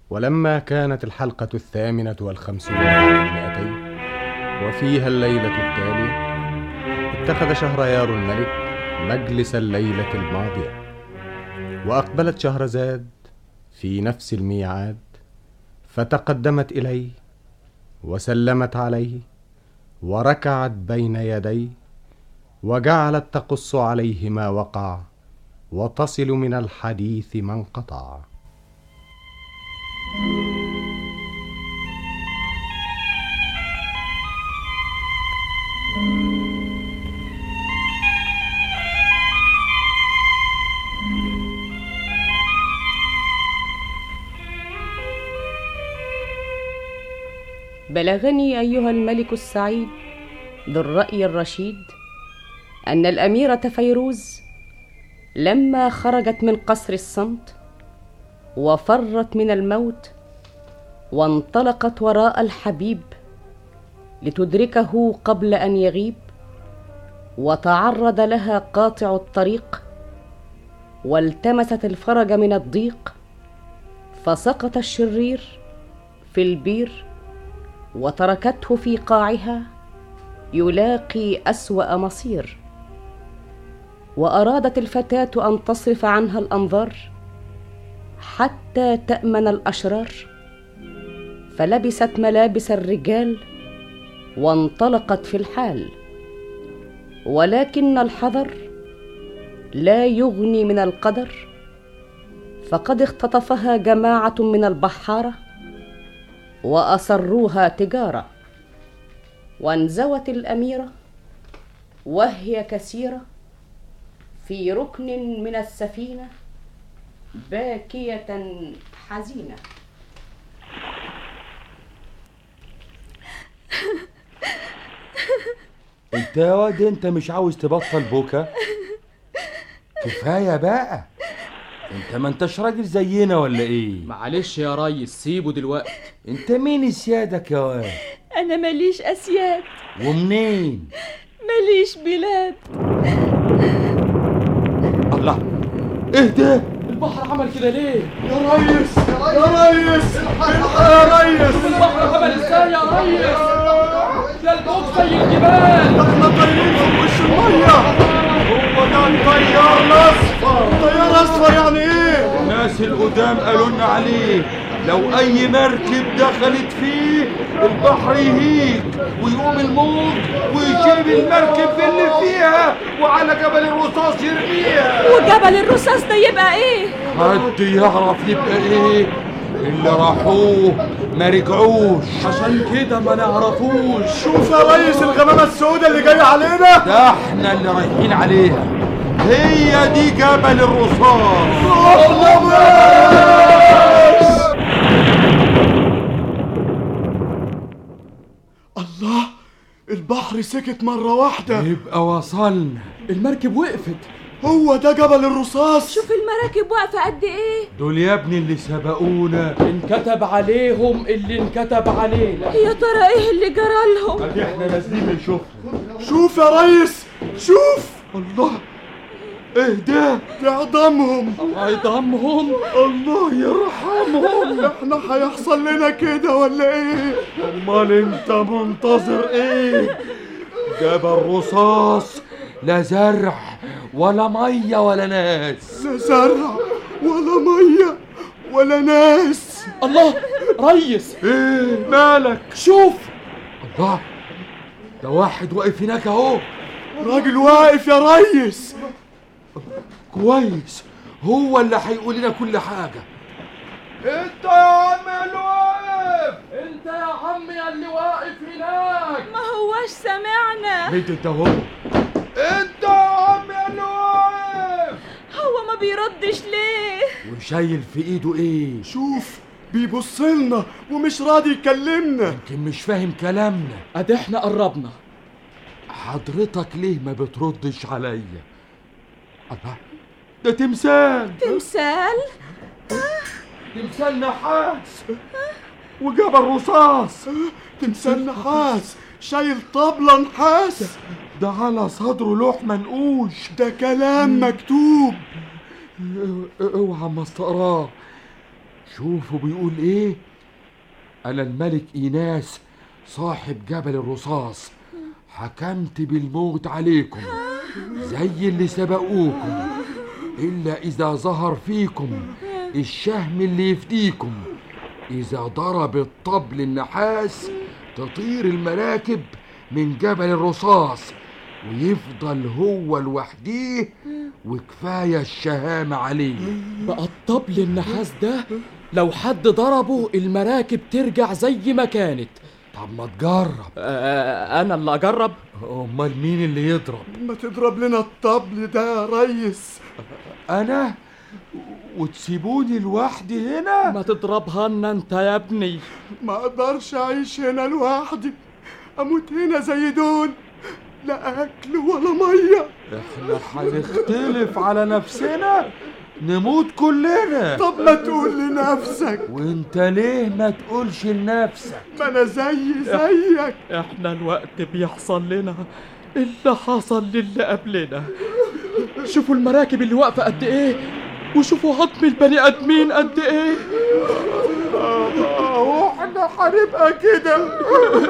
ولما كانت الحلقة 58 بعد 200 وفيها الليلة التالية، اتخذ شهريار الملك مجلس الليلة الماضية، وأقبلت شهرزاد في نفس الميعاد، فتقدمت إليه وسلمت عليه وركعت بين يديه، وجعلت تقص عليه ما وقع وتصل من الحديث ما انقطع. بلغني أيها الملك السعيد ذو الرأي الرشيد أن الأميرة فيروز لما خرجت من قصر الصمت وفرت من الموت وانطلقت وراء الحبيب لتدركه قبل أن يغيب، وتعرض لها قاطع الطريق والتمست الفرج من الضيق، فسقط الشرير في البير وتركته في قاعها يلاقي أسوأ مصير. وأرادت الفتاة أن تصرف عنها الأنظار حتى تأمن الأشرار، فلبست ملابس الرجال وانطلقت في الحال، ولكن الحذر لا يغني من القدر، فقد اختطفها جماعة من البحارة وأسروها تجارة، وانزوت الأميرة وهي كسيرة في ركن من السفينة باكية حزينة. انت يا واد انت مش عاوز تبطل بكا؟ كفاية بقى، انت ما انتش راجل زينا ولا ايه؟ معلش يا ريس سيبه دلوقتي. انت مين سيادك يا واد؟ انا ماليش اسياد. ومنين؟ ماليش بلاد. الله، ايه ده؟ البحر عمل كده ليه؟ يا ريس يا ريس يا ريس، البحر عمل ازاي يا ريس؟ ده الموج زي الجبال، احنا طايرين في وش الميه. هو ده الطيار الاصفر. الطيار الاصفر يعني ايه؟ الناس القدام قالوا لنا عليه لو اي مركب دخلت فيه البحر يهيج ويقوم الموج ويجيب المركب اللي فيها وعلى جبل الرصاص يرميها. وجبل الرصاص ده يبقى ايه؟ حد يعرف يبقى ايه؟ اللي راحوه ما رجعوش، عشان كده ما نعرفوش. شوف يا ريس الغمامة السوداء اللي جاية علينا، ده احنا اللي رايحين عليها، هي دي جبل الرصاص. الله، البحر سكت مرة واحدة. يبقى وصلنا. المركب وقفت. هو ده جبل الرصاص. شوف المراكب واقفة قد ايه. دول يا ابني اللي سبقونا انكتب عليهم اللي انكتب علينا. يا ترى ايه اللي جرالهم؟ ادي احنا نازلين نشوف. شوف يا ريس شوف. الله، ايه ده؟ ده عظامهم. الله يضمهم، الله يرحمهم. احنا هيحصل لنا كده ولا ايه؟ امال انت منتظر ايه؟ جبل رصاص لا زرع ولا ميه ولا ناس. لا زرع ولا ميه ولا ناس. الله ريس، ايه مالك؟ شوف. الله، ده واحد واقف هناك اهو. راجل واقف يا ريس. كويس، هو اللي هيقول لنا كل حاجه. انت يا عم اللي واقف، انت يا عم اللي واقف هناك. ما هواش سمعنا. مين انت اهو؟ انت يا عم اللي واقف. هو ما بيردش ليه؟ وشايل في ايده ايه؟ شوف بيبص لنا ومش راضي يكلمنا. يمكن مش فاهم كلامنا. ادي احنا قربنا. حضرتك ليه ما بتردش عليا؟ الله، ده تمثال. تمثال؟ تمثال نحاس وجبل رصاص. تمثال نحاس شايل طبلة نحاس. ده على صدره لوح منقوش. ده كلام مكتوب. اوعى ما استقراه. شوفوا بيقول ايه: انا الملك ايناس صاحب جبل الرصاص، حكمت بالموت عليكم زي اللي سبقوكم، الا اذا ظهر فيكم الشهم اللي يفديكم. اذا ضرب الطبل النحاس تطير المراكب من جبل الرصاص، ويفضل هو لوحديه، وكفاية الشهامة عليه. بقى الطبل النحاس ده لو حد ضربه المراكب ترجع زي ما كانت. طب ما تجرب. انا اللي اجرب؟ امال مين اللي يضرب؟ ما تضرب لنا الطبل ده يا ريس. انا؟ وتسيبوني لوحدي هنا؟ ما تضربها لنا انت يا ابني. ما اقدرش اعيش هنا لوحدي، اموت هنا زي دول، لا اكل ولا ميه. احنا هنختلف على نفسنا، نموت كلنا. طب ما تقول لنفسك. وانت ليه ما تقولش لنفسك؟ ما انا زيك. احنا الوقت بيحصل لنا اللي حصل للي قبلنا. شوفوا المراكب اللي واقفه قد ايه، وشوفوا عظم البني ادمين قد ايه. احنا هنبقى كده.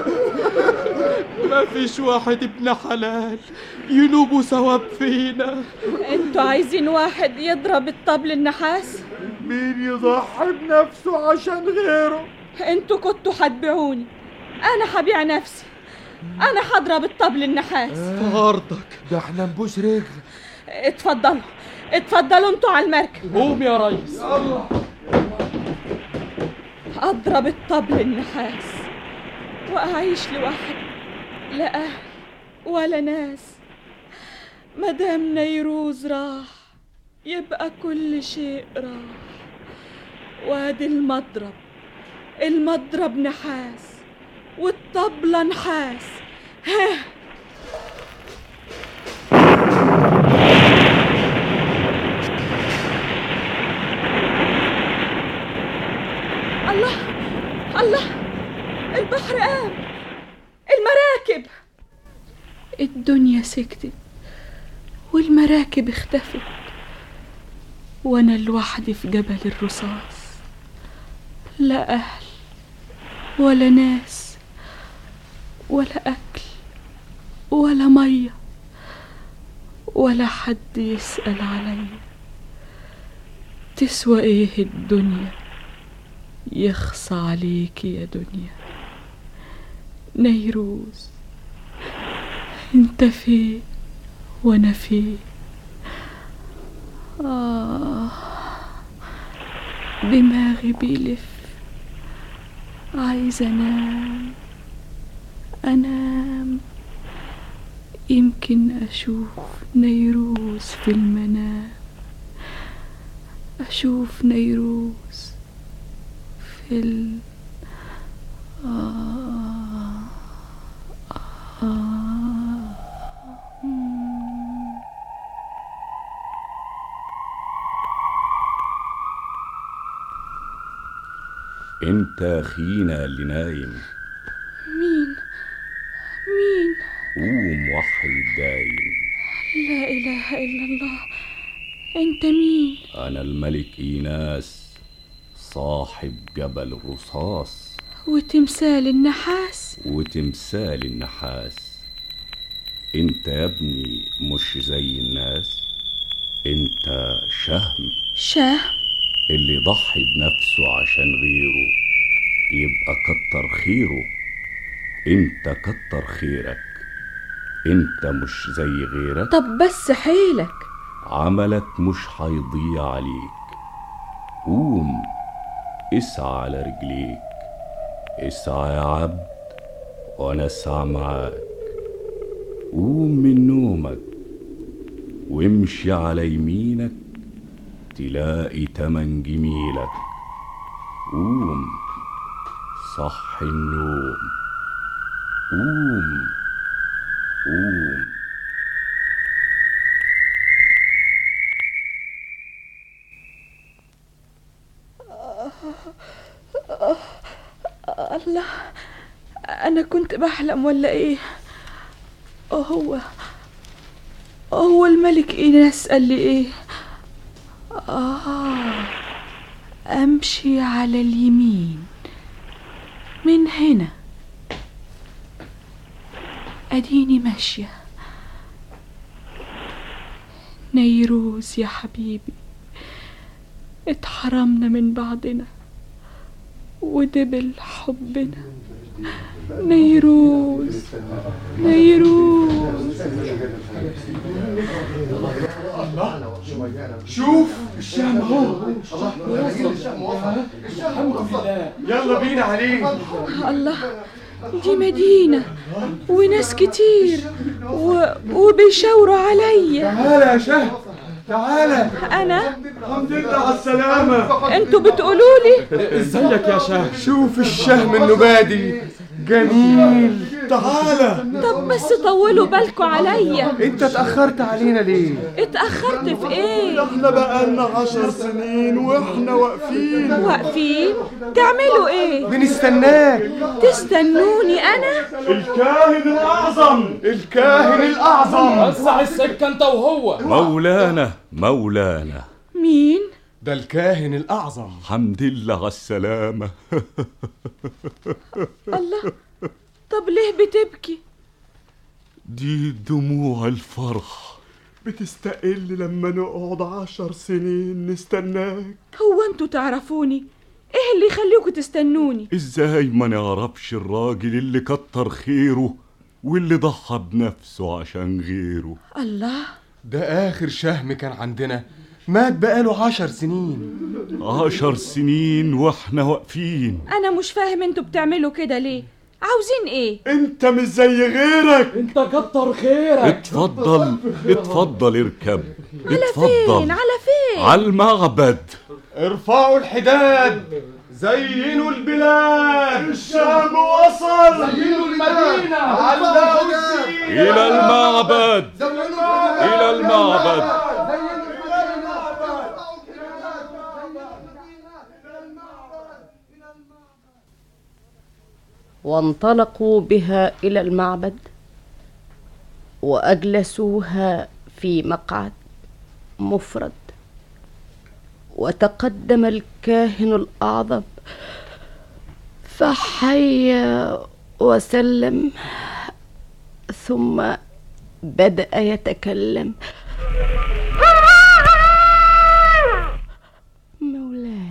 ما فيش واحد ابن حلال ينوب ثواب فينا. انتوا عايزين واحد يضرب الطبل النحاس؟ مين يضحي بنفسه عشان غيره؟ انتوا كنتوا هتبيعوني، انا هبيع نفسي، انا هضرب الطبل النحاس. في عرضك ده احنا نبوس رجل. اتفضلوا انتوا على المركب. قوم يا ريس. اضرب الطبل النحاس واعيش لوحدي، لا اهل ولا ناس. مدام نيروز راح يبقى كل شيء راح. وادي المضرب نحاس والطبلة نحاس. ها الله، البحر قام، المراكب. الدنيا سكتت والمراكب اختفت، وانا لوحدي في جبل الرصاص، لا اهل ولا ناس ولا اكل ولا ميه ولا حد يسأل عليا. تسوى ايه الدنيا؟ يخصى عليك يا دنيا. نيروز، انت فين وانا فين؟ دماغي بيلف، عايزة انام، يمكن اشوف نيروز في المنام، اشوف نيروز في انت اخينا اللي نايم. مين؟ قوم وحي الدايم. لا اله الا الله. انت مين؟ انا الملك ايناس صاحب جبل الرصاص وتمثال النحاس. انت يا ابني مش زي الناس، انت شهم اللي يضحي بنفسه عشان غيره يبقى كتر خيره. انت كتر خيرك، انت مش زي غيرك. طب بس حيلك، عملك مش هيضيع عليك. قوم اسعى على رجليك، اسعى يا عبد وانا اسعى معاك. قوم من نومك وامشي على يمينك تلاقي تمن جميلك. قوم صح النوم، قوم. الله، أنا كنت بحلم ولا إيه؟ هو الملك إيناس قال لي إيه؟ أمشي على اليمين من هنا. أديني ماشية. نيروز يا حبيبي، اتحرمنا من بعضنا ودبل حبنا. نيروز نيروز. شوف الشام اهو. يلا بينا عليه. الله، دي مدينة وناس كتير وبيشاوروا عليا. تعالى يا شهد، تعالى. أنا؟ الحمد لله على السلامة. انتوا بتقولوا لي؟ ازيك يا شهد؟ شوف الشهم النبادي جميل. تعالى. طب بس طولوا بالكوا عليا. انت اتأخرت علينا ليه؟ اتأخرت في ايه؟ احنا بقالنا 10 سنين واحنا واقفين. واقفين؟ تعملوا ايه؟ بنستناك. تستنوني انا؟ الكاهن الأعظم، الكاهن الأعظم. وسع السكة انت وهو. مولانا. مين؟ ده الكاهن الأعظم. حمد لله على السلامة. الله، طب ليه بتبكي؟ دي دموع الفرح. بتستقل لما نقعد 10 سنين نستناك. هو انتوا تعرفوني؟ ايه اللي يخليكوا تستنوني؟ ازاي ما نعرفش الراجل اللي كتر خيره واللي ضحى بنفسه عشان غيره؟ الله، ده آخر شهم كان عندنا مات بقاله 10 سنين. 10 سنين واحنا واقفين. انا مش فاهم انتوا بتعملوا كده ليه؟ عاوزين ايه؟ انت مش زي غيرك. انت كتر خيرك. اتفضل اركب. على فين؟ على فين؟ على المعبد. ارفعوا الحداد، زينوا البلاد. الشام وصل. زينوا المدينة. علقوا الزين. إلى المعبد. إلى المعبد. وانطلقوا بها إلى المعبد وأجلسوها في مقعد مفرد، وتقدم الكاهن الأعظم فحيا وسلم، ثم بدأ يتكلم. مولاي.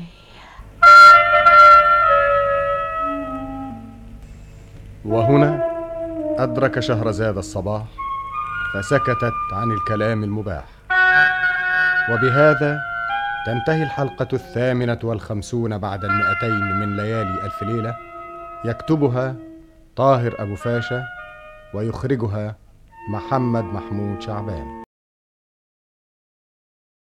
وهنا أدرك شهرزاد الصباح فسكتت عن الكلام المباح. وبهذا تنتهي الحلقة 58 بعد 200 من ليالي ألف ليلة. يكتبها طاهر أبو فاشا ويخرجها محمد محمود شعبان.